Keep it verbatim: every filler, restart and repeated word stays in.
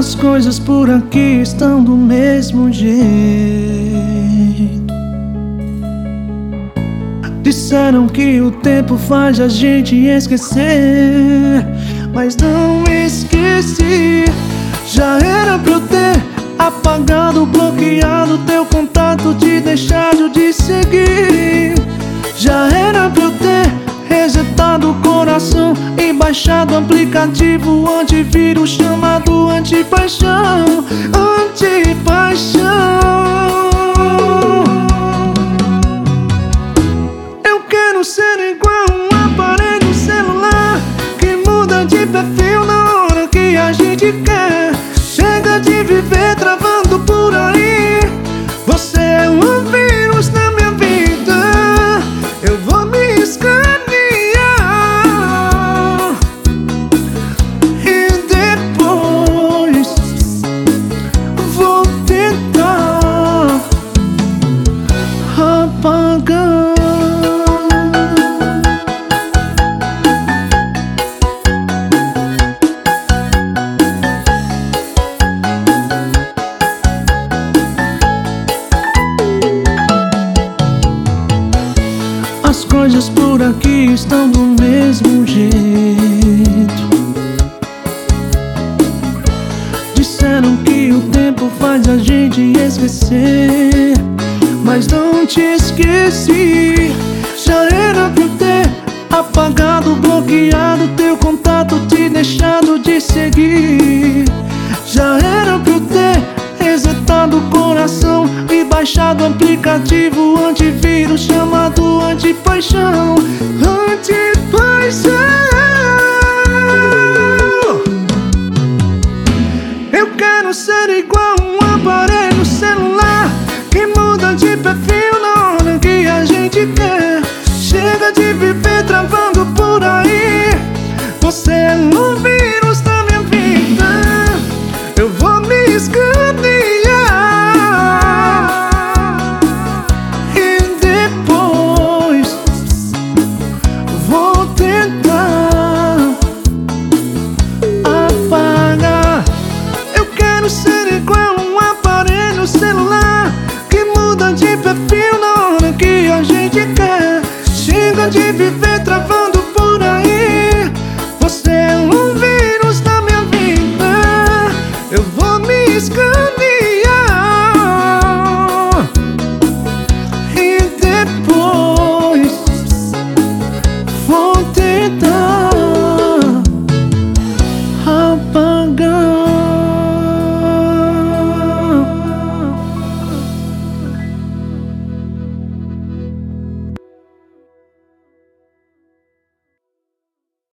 As coisas por aqui estão do mesmo jeito. Disseram que o tempo faz a gente esquecer, mas não esqueci. Já era pra eu ter apagado, bloqueado teu contato, te deixado de seguir. Já era pra eu ter resetado o coração e baixado o aplicativo antivírus chamado Antipaixão. Antipaixão. Eu quero ser igual um aparelho celular que muda de perfil na hora que a gente quer. Chega de viver travando por aí. Você é um vírus na minha vida. Eu vou me escanear e depois vou tentar apagar. As coisas por aqui estão do mesmo jeito. Disseram que o tempo faz a gente esquecer, mas não te esqueci. Já era pra eu ter apagado, bloqueado teu contato, te deixado de seguir. Já era pra eu ter resetado o coração e baixado o aplicativo antivírus chamado Antipaixão. Antipaixão. Eu quero ser igual um aparelho celular que muda de perfil na hora que a gente quer. Chega de viver travando por aí. Você é